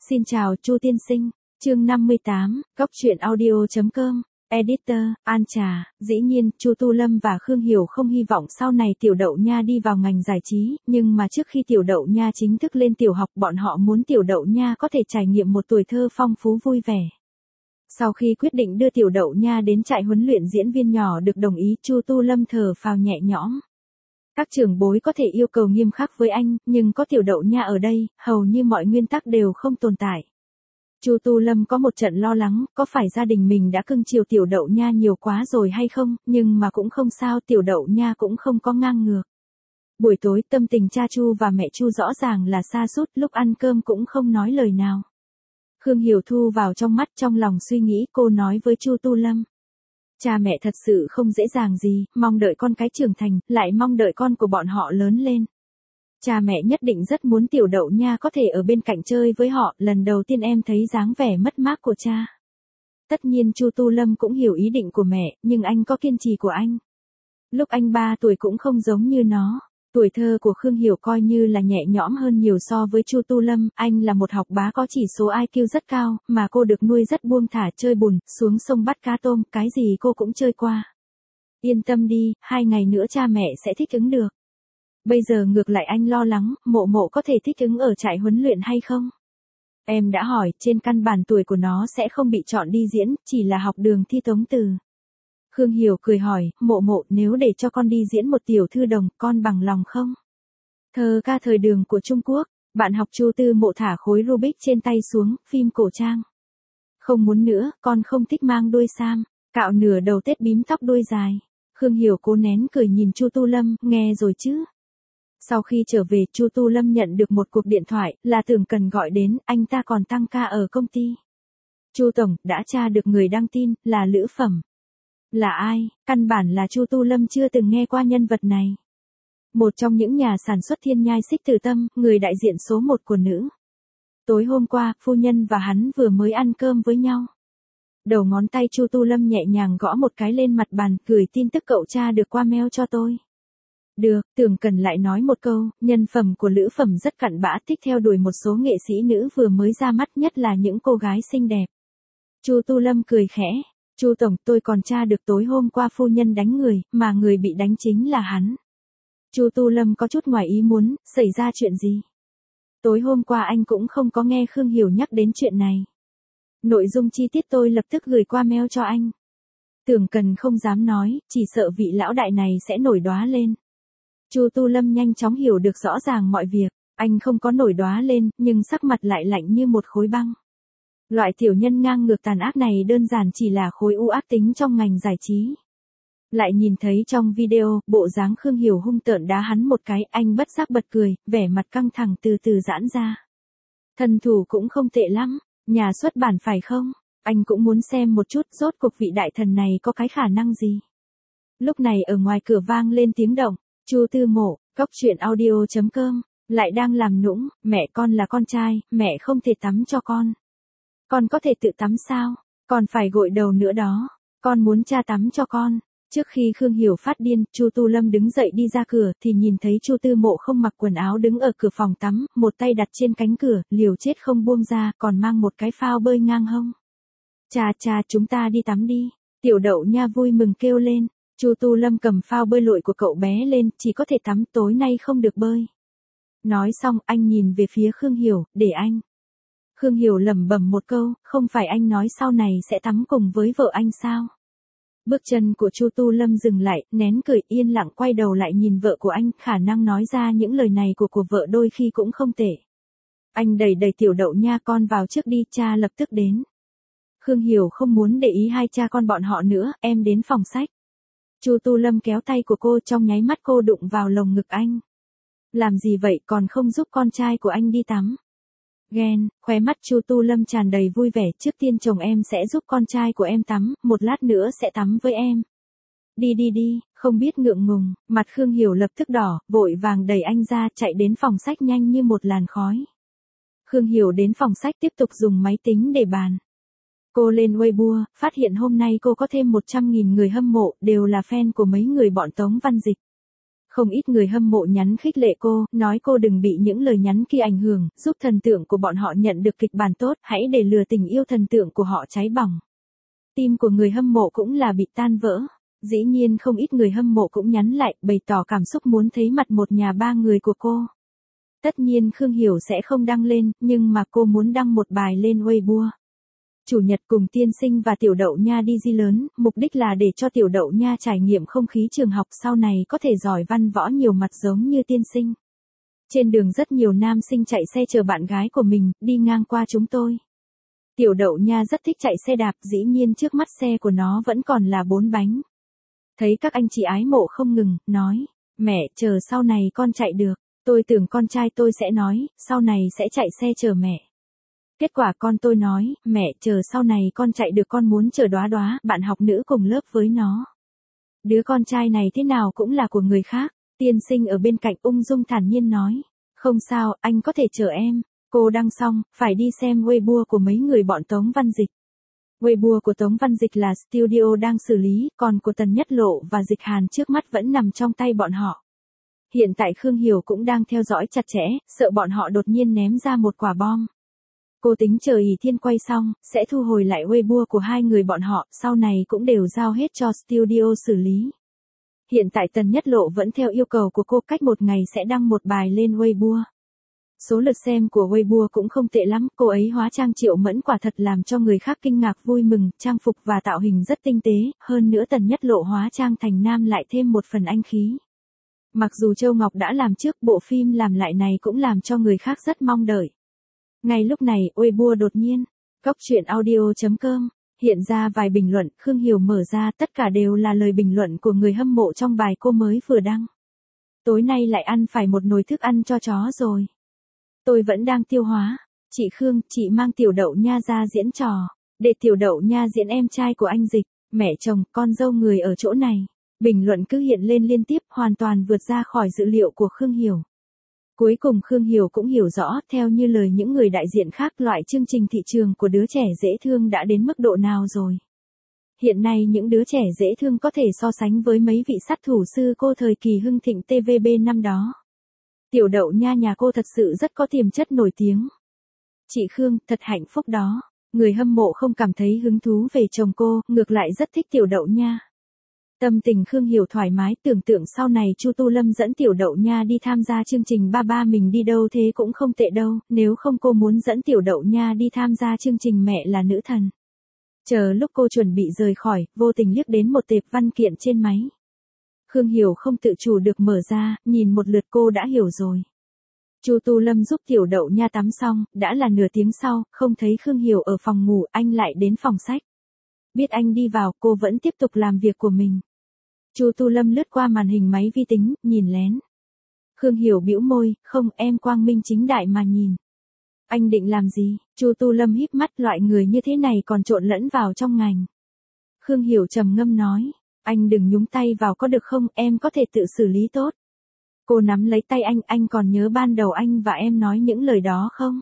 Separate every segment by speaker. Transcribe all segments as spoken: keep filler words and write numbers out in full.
Speaker 1: Xin chào Chu tiên sinh, chương năm mươi tám, góc truyện audio chấm com, editor, An Trà. Dĩ nhiên, Chu Tu Lâm và Khương Hiểu không hy vọng sau này Tiểu Đậu Nha đi vào ngành giải trí, nhưng mà trước khi Tiểu Đậu Nha chính thức lên tiểu học, bọn họ muốn Tiểu Đậu Nha có thể trải nghiệm một tuổi thơ phong phú vui vẻ. Sau khi quyết định đưa Tiểu Đậu Nha đến trại huấn luyện diễn viên nhỏ được đồng ý, Chu Tu Lâm thở phào nhẹ nhõm. Các trưởng bối có thể yêu cầu nghiêm khắc với anh, nhưng có Tiểu Đậu Nha ở đây, hầu như mọi nguyên tắc đều không tồn tại. Chu Tu Lâm có một trận lo lắng, có phải gia đình mình đã cưng chiều Tiểu Đậu Nha nhiều quá rồi hay không, nhưng mà cũng không sao, Tiểu Đậu Nha cũng không có ngang ngược. Buổi tối tâm tình cha Chu và mẹ Chu rõ ràng là sa sút, lúc ăn cơm cũng không nói lời nào. Khương Hiểu thu vào trong mắt, trong lòng suy nghĩ, cô nói với Chu Tu Lâm. Cha mẹ thật sự không dễ dàng gì, mong đợi con cái trưởng thành, lại mong đợi con của bọn họ lớn lên. Cha mẹ nhất định rất muốn Tiểu Đậu Nha có thể ở bên cạnh chơi với họ, lần đầu tiên em thấy dáng vẻ mất mát của cha. Tất nhiên Chu Tu Lâm cũng hiểu ý định của mẹ, nhưng anh có kiên trì của anh. Lúc anh ba tuổi cũng không giống như nó. Tuổi thơ của Khương Hiểu coi như là nhẹ nhõm hơn nhiều so với Chu Tu Lâm, anh là một học bá có chỉ số I Q rất cao, mà cô được nuôi rất buông thả, chơi bùn, xuống sông bắt cá tôm, cái gì cô cũng chơi qua. Yên tâm đi, hai ngày nữa cha mẹ sẽ thích ứng được. Bây giờ ngược lại anh lo lắng, Mộ Mộ có thể thích ứng ở trại huấn luyện hay không? Em đã hỏi, trên căn bản tuổi của nó sẽ không bị chọn đi diễn, chỉ là học đường thi tống từ. Khương Hiểu cười hỏi, Mộ Mộ, nếu để cho con đi diễn một tiểu thư đồng, con bằng lòng không? Thơ ca thời đường của Trung Quốc, bạn học Chu Tư Mộ thả khối Rubik trên tay xuống, phim cổ trang. Không muốn nữa, con không thích mang đuôi sam, cạo nửa đầu tết bím tóc đuôi dài. Khương Hiểu cố nén cười nhìn Chu Tu Lâm, nghe rồi chứ? Sau khi trở về, Chu Tu Lâm nhận được một cuộc điện thoại, là Tưởng Cần gọi đến, anh ta còn tăng ca ở công ty. Chu tổng, đã tra được người đăng tin, là Lữ Phẩm. Là ai? Căn bản là Chu Tu Lâm chưa từng nghe qua nhân vật này. Một trong những nhà sản xuất Thiên Nhai Xích Tử Tâm, người đại diện số một của nữ. Tối hôm qua, phu nhân và hắn vừa mới ăn cơm với nhau. Đầu ngón tay Chu Tu Lâm nhẹ nhàng gõ một cái lên mặt bàn, gửi tin tức cậu tra được qua mail cho tôi. Được, Tưởng Cần lại nói một câu, nhân phẩm của Lữ Phẩm rất cặn bã, thích theo đuổi một số nghệ sĩ nữ vừa mới ra mắt, nhất là những cô gái xinh đẹp. Chu Tu Lâm cười khẽ, Chu tổng, tôi còn tra được tối hôm qua phu nhân đánh người, mà người bị đánh chính là hắn. Chu Tu Lâm có chút ngoài ý muốn, xảy ra chuyện gì? Tối hôm qua anh cũng không có nghe Khương Hiểu nhắc đến chuyện này. Nội dung chi tiết tôi lập tức gửi qua mail cho anh. Tưởng Cần không dám nói, chỉ sợ vị lão đại này sẽ nổi đóa lên. Chu Tu Lâm nhanh chóng hiểu được rõ ràng mọi việc, anh không có nổi đóa lên, nhưng sắc mặt lại lạnh như một khối băng. Loại tiểu nhân ngang ngược tàn ác này đơn giản chỉ là khối u ác tính trong ngành giải trí. Lại nhìn thấy trong video, bộ dáng Khương Hiểu hung tợn đá hắn một cái, anh bất giác bật cười, vẻ mặt căng thẳng từ từ giãn ra. Thần thủ cũng không tệ lắm, nhà xuất bản phải không? Anh cũng muốn xem một chút, rốt cuộc vị đại thần này có cái khả năng gì. Lúc này ở ngoài cửa vang lên tiếng động. Chu Tư Mộ, góc truyện audio chấm com, lại đang làm nũng, mẹ con là con trai, mẹ không thể tắm cho con. Con có thể tự tắm sao? Con phải gội đầu nữa đó. Con muốn cha tắm cho con. Trước khi Khương Hiểu phát điên, Chu Tu Lâm đứng dậy đi ra cửa thì nhìn thấy Chu Tư Mộ không mặc quần áo đứng ở cửa phòng tắm, một tay đặt trên cánh cửa, liều chết không buông ra, còn mang một cái phao bơi ngang hông. Cha cha, chúng ta đi tắm đi. Tiểu Đậu Nha vui mừng kêu lên. Chu Tu Lâm cầm phao bơi lội của cậu bé lên, chỉ có thể tắm, tối nay không được bơi. Nói xong, anh nhìn về phía Khương Hiểu, để anh. Khương Hiểu lẩm bẩm một câu, không phải anh nói sau này sẽ tắm cùng với vợ anh sao? Bước chân của Chu Tu Lâm dừng lại, nén cười, yên lặng quay đầu lại nhìn vợ của anh, khả năng nói ra những lời này của của vợ đôi khi cũng không tệ. Anh đẩy đẩy Tiểu Đậu Nha, con vào trước đi, cha lập tức đến. Khương Hiểu không muốn để ý hai cha con bọn họ nữa, em đến phòng sách. Chu Tu Lâm kéo tay của cô, trong nháy mắt cô đụng vào lồng ngực anh. Làm gì vậy, còn không giúp con trai của anh đi tắm? Ghen, khóe mắt Chu Tu Lâm tràn đầy vui vẻ, trước tiên chồng em sẽ giúp con trai của em tắm, một lát nữa sẽ tắm với em. Đi đi đi, không biết ngượng ngùng, mặt Khương Hiểu lập tức đỏ, vội vàng đẩy anh ra, chạy đến phòng sách nhanh như một làn khói. Khương Hiểu đến phòng sách tiếp tục dùng máy tính để bàn. Cô lên Weibo, phát hiện hôm nay cô có thêm một trăm nghìn người hâm mộ, đều là fan của mấy người bọn Tống Văn Dịch. Không ít người hâm mộ nhắn khích lệ cô, nói cô đừng bị những lời nhắn kia ảnh hưởng, giúp thần tượng của bọn họ nhận được kịch bản tốt, hãy để lừa tình yêu thần tượng của họ cháy bỏng. Tim của người hâm mộ cũng là bị tan vỡ. Dĩ nhiên không ít người hâm mộ cũng nhắn lại, bày tỏ cảm xúc muốn thấy mặt một nhà ba người của cô. Tất nhiên Khương Hiểu sẽ không đăng lên, nhưng mà cô muốn đăng một bài lên Weibo. Chủ nhật cùng tiên sinh và tiểu đậu nha đi di lớn, mục đích là để cho tiểu đậu nha trải nghiệm không khí trường học sau này có thể giỏi văn võ nhiều mặt giống như tiên sinh. Trên đường rất nhiều nam sinh chạy xe chờ bạn gái của mình, đi ngang qua chúng tôi. Tiểu đậu nha rất thích chạy xe đạp, dĩ nhiên trước mắt xe của nó vẫn còn là bốn bánh. Thấy các anh chị ái mộ không ngừng, nói, mẹ, chờ sau này con chạy được. Tôi tưởng con trai tôi sẽ nói, sau này sẽ chạy xe chờ mẹ. Kết quả con tôi nói, mẹ, chờ sau này con chạy được con muốn chờ Đóa Đóa, bạn học nữ cùng lớp với nó. Đứa con trai này thế nào cũng là của người khác. Tiên sinh ở bên cạnh ung dung thản nhiên nói, không sao, anh có thể chờ em. Cô đăng xong, phải đi xem Weibo của mấy người bọn Tống Văn Dịch. Weibo của Tống Văn Dịch là studio đang xử lý, còn của Tần Nhất Lộ và Dịch Hàn trước mắt vẫn nằm trong tay bọn họ. Hiện tại Khương Hiểu cũng đang theo dõi chặt chẽ, sợ bọn họ đột nhiên ném ra một quả bom. Cô tính chờ Ỷ Thiên quay xong, sẽ thu hồi lại Weibo của hai người bọn họ, sau này cũng đều giao hết cho studio xử lý. Hiện tại Tần Nhất Lộ vẫn theo yêu cầu của cô, cách một ngày sẽ đăng một bài lên Weibo. Số lượt xem của Weibo cũng không tệ lắm, cô ấy hóa trang Triệu Mẫn quả thật làm cho người khác kinh ngạc vui mừng, trang phục và tạo hình rất tinh tế, hơn nữa Tần Nhất Lộ hóa trang thành nam lại thêm một phần anh khí. Mặc dù Châu Ngọc đã làm trước, bộ phim làm lại này cũng làm cho người khác rất mong đợi. Ngay lúc này, Weibo đột nhiên, góc truyện audio chấm com, hiện ra vài bình luận, Khương Hiểu mở ra, tất cả đều là lời bình luận của người hâm mộ trong bài cô mới vừa đăng. Tối nay lại ăn phải một nồi thức ăn cho chó rồi. Tôi vẫn đang tiêu hóa. Chị Khương, chị mang tiểu đậu nha ra diễn trò. Để tiểu đậu nha diễn em trai của anh Dịch, mẹ chồng, con dâu người ở chỗ này. Bình luận cứ hiện lên liên tiếp, hoàn toàn vượt ra khỏi dữ liệu của Khương Hiểu. Cuối cùng Khương Hiểu cũng hiểu rõ, theo như lời những người đại diện khác, loại chương trình thị trường của đứa trẻ dễ thương đã đến mức độ nào rồi. Hiện nay những đứa trẻ dễ thương có thể so sánh với mấy vị sát thủ sư cô thời kỳ hưng thịnh tê vê bê năm đó. Tiểu đậu nha nhà cô thật sự rất có tiềm chất nổi tiếng. Chị Khương, thật hạnh phúc đó. Người hâm mộ không cảm thấy hứng thú về chồng cô, ngược lại rất thích tiểu đậu nha. Tâm tình Khương Hiểu thoải mái, tưởng tượng sau này Chu Tu Lâm dẫn tiểu đậu nha đi tham gia chương trình Ba Ba Mình Đi Đâu thế cũng không tệ đâu, nếu không cô muốn dẫn tiểu đậu nha đi tham gia chương trình Mẹ Là Nữ Thần. Chờ lúc cô chuẩn bị rời khỏi, vô tình liếc đến một tệp văn kiện trên máy. Khương Hiểu không tự chủ được mở ra, nhìn một lượt cô đã hiểu rồi. Chu Tu Lâm giúp tiểu đậu nha tắm xong, đã là nửa tiếng sau, không thấy Khương Hiểu ở phòng ngủ, anh lại đến phòng sách. Biết anh đi vào, cô vẫn tiếp tục làm việc của mình. Chu Tu Lâm lướt qua màn hình máy vi tính, nhìn lén. Khương Hiểu bĩu môi, không, em quang minh chính đại mà nhìn. Anh định làm gì? Chu Tu Lâm híp mắt, loại người như thế này còn trộn lẫn vào trong ngành. Khương Hiểu trầm ngâm nói, anh đừng nhúng tay vào có được không, em có thể tự xử lý tốt. Cô nắm lấy tay anh, anh còn nhớ ban đầu anh và em nói những lời đó không?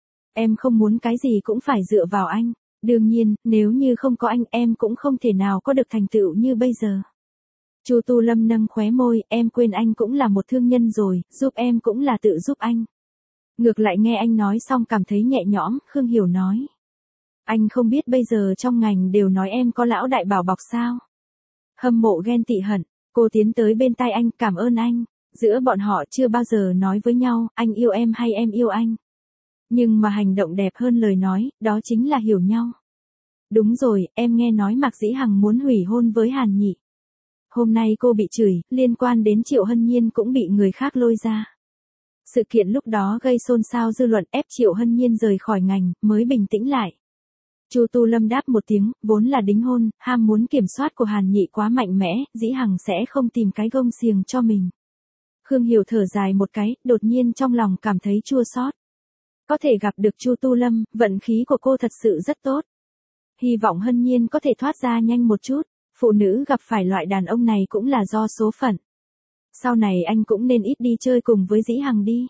Speaker 1: Em không muốn cái gì cũng phải dựa vào anh. Đương nhiên, nếu như không có anh em cũng không thể nào có được thành tựu như bây giờ. Chu Tu Lâm nâng khóe môi, em quên anh cũng là một thương nhân rồi, giúp em cũng là tự giúp anh. Ngược lại nghe anh nói xong cảm thấy nhẹ nhõm, Khương Hiểu nói. Anh không biết bây giờ trong ngành đều nói em có lão đại bảo bọc sao? Hâm mộ ghen tị hận, cô tiến tới bên tai anh, cảm ơn anh. Giữa bọn họ chưa bao giờ nói với nhau, anh yêu em hay em yêu anh. Nhưng mà hành động đẹp hơn lời nói, đó chính là hiểu nhau. Đúng rồi, em nghe nói Mạc Dĩ Hằng muốn hủy hôn với Hàn Nhị. Hôm nay cô bị chửi, liên quan đến Triệu Hân Nhiên cũng bị người khác lôi ra. Sự kiện lúc đó gây xôn xao dư luận, ép Triệu Hân Nhiên rời khỏi ngành, mới bình tĩnh lại. Chu Tu Lâm đáp một tiếng, vốn là đính hôn, ham muốn kiểm soát của Hàn Nhị quá mạnh mẽ, Dĩ Hằng sẽ không tìm cái gông xiềng cho mình. Khương Hiểu thở dài một cái, đột nhiên trong lòng cảm thấy chua xót. Có thể gặp được Chu Tu Lâm, vận khí của cô thật sự rất tốt. Hy vọng Hân Nhiên có thể thoát ra nhanh một chút, phụ nữ gặp phải loại đàn ông này cũng là do số phận. Sau này anh cũng nên ít đi chơi cùng với Dĩ Hằng đi.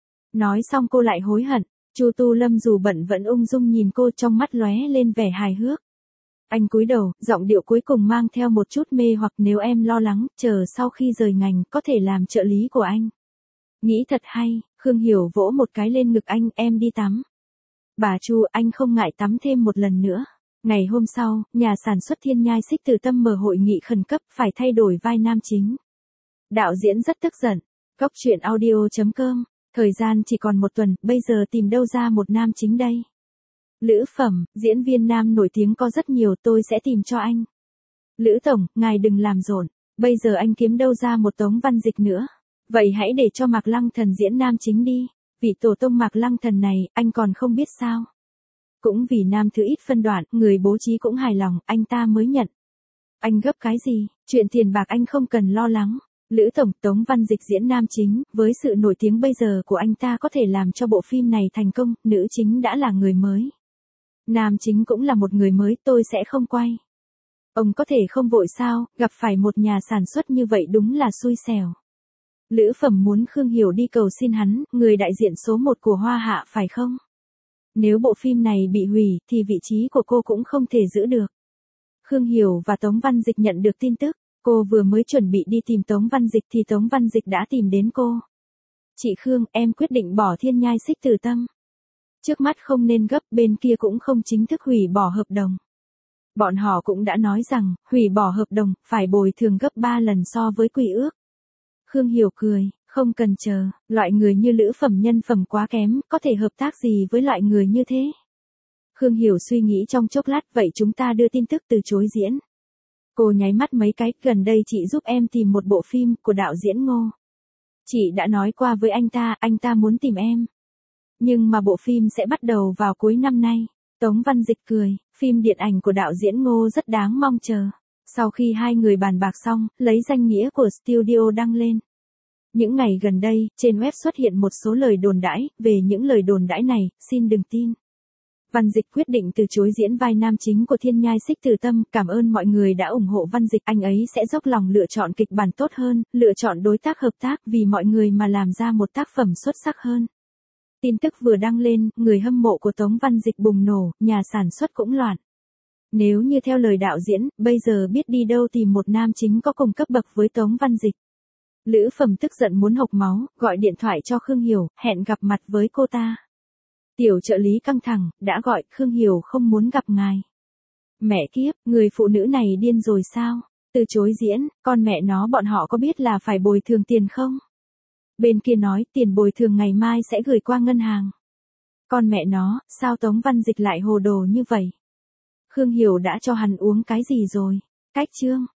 Speaker 1: Nói xong cô lại hối hận, Chu Tu Lâm dù bận vẫn ung dung nhìn cô, trong mắt lóe lên vẻ hài hước. Anh cúi đầu, giọng điệu cuối cùng mang theo một chút mê hoặc nếu em lo lắng, chờ sau khi rời ngành, có thể làm trợ lý của anh. Nghĩ thật hay, Khương Hiểu vỗ một cái lên ngực anh, em đi tắm. Bà Chu, anh không ngại tắm thêm một lần nữa. Ngày hôm sau, nhà sản xuất Thiên Nhai Xích Từ Tâm mở hội nghị khẩn cấp phải thay đổi vai nam chính. Đạo diễn rất tức giận. Góc truyện audio chấm com. Thời gian chỉ còn một tuần, bây giờ tìm đâu ra một nam chính đây? Lữ Phẩm, diễn viên nam nổi tiếng có rất nhiều, tôi sẽ tìm cho anh. Lữ Tổng, ngài đừng làm rộn, bây giờ anh kiếm đâu ra một Tống Văn Dịch nữa. Vậy hãy để cho Mạc Lăng Thần diễn nam chính đi. Vị tổ tông Mạc Lăng Thần này, anh còn không biết sao? Cũng vì nam thứ ít phân đoạn, người bố trí cũng hài lòng, anh ta mới nhận. Anh gấp cái gì, chuyện tiền bạc anh không cần lo lắng. Lữ Tổng, Tống Văn Dịch diễn nam chính, với sự nổi tiếng bây giờ của anh ta có thể làm cho bộ phim này thành công, nữ chính đã là người mới. Nam chính cũng là một người mới, tôi sẽ không quay. Ông có thể không vội sao, gặp phải một nhà sản xuất như vậy đúng là xui xẻo. Lữ Phẩm muốn Khương Hiểu đi cầu xin hắn, người đại diện số một của Hoa Hạ phải không? Nếu bộ phim này bị hủy, thì vị trí của cô cũng không thể giữ được. Khương Hiểu và Tống Văn Dịch nhận được tin tức, cô vừa mới chuẩn bị đi tìm Tống Văn Dịch thì Tống Văn Dịch đã tìm đến cô. Chị Khương, em quyết định bỏ Thiên Nhai Xích Từ Tâm. Trước mắt không nên gấp, bên kia cũng không chính thức hủy bỏ hợp đồng. Bọn họ cũng đã nói rằng, hủy bỏ hợp đồng, phải bồi thường gấp ba lần so với quy ước. Khương Hiểu cười, không cần chờ, loại người như Lữ Phẩm nhân phẩm quá kém, có thể hợp tác gì với loại người như thế? Khương Hiểu suy nghĩ trong chốc lát, vậy chúng ta đưa tin tức từ chối diễn. Cô nháy mắt mấy cái, gần đây chị giúp em tìm một bộ phim của đạo diễn Ngô. Chị đã nói qua với anh ta, anh ta muốn tìm em. Nhưng mà bộ phim sẽ bắt đầu vào cuối năm nay. Tống Văn Dịch cười, phim điện ảnh của đạo diễn Ngô rất đáng mong chờ. Sau khi hai người bàn bạc xong, lấy danh nghĩa của studio đăng lên. Những ngày gần đây, trên web xuất hiện một số lời đồn đãi, về những lời đồn đãi này, xin đừng tin. Văn Dịch quyết định từ chối diễn vai nam chính của Thiên Nhai Xích Từ Tâm, cảm ơn mọi người đã ủng hộ Văn Dịch, anh ấy sẽ dốc lòng lựa chọn kịch bản tốt hơn, lựa chọn đối tác hợp tác vì mọi người mà làm ra một tác phẩm xuất sắc hơn. Tin tức vừa đăng lên, người hâm mộ của Tống Văn Dịch bùng nổ, nhà sản xuất cũng loạn. Nếu như theo lời đạo diễn, bây giờ biết đi đâu tìm một nam chính có cùng cấp bậc với Tống Văn Dịch. Lữ Phẩm tức giận muốn hộc máu, gọi điện thoại cho Khương Hiểu, hẹn gặp mặt với cô ta. Tiểu trợ lý căng thẳng, đã gọi, Khương Hiểu không muốn gặp ngài. Mẹ kiếp, người phụ nữ này điên rồi sao? Từ chối diễn, con mẹ nó bọn họ có biết là phải bồi thường tiền không? Bên kia nói tiền bồi thường ngày mai sẽ gửi qua ngân hàng. Con mẹ nó, sao Tống Văn Dịch lại hồ đồ như vậy? Khương Hiểu đã cho hắn uống cái gì rồi? Cách chương.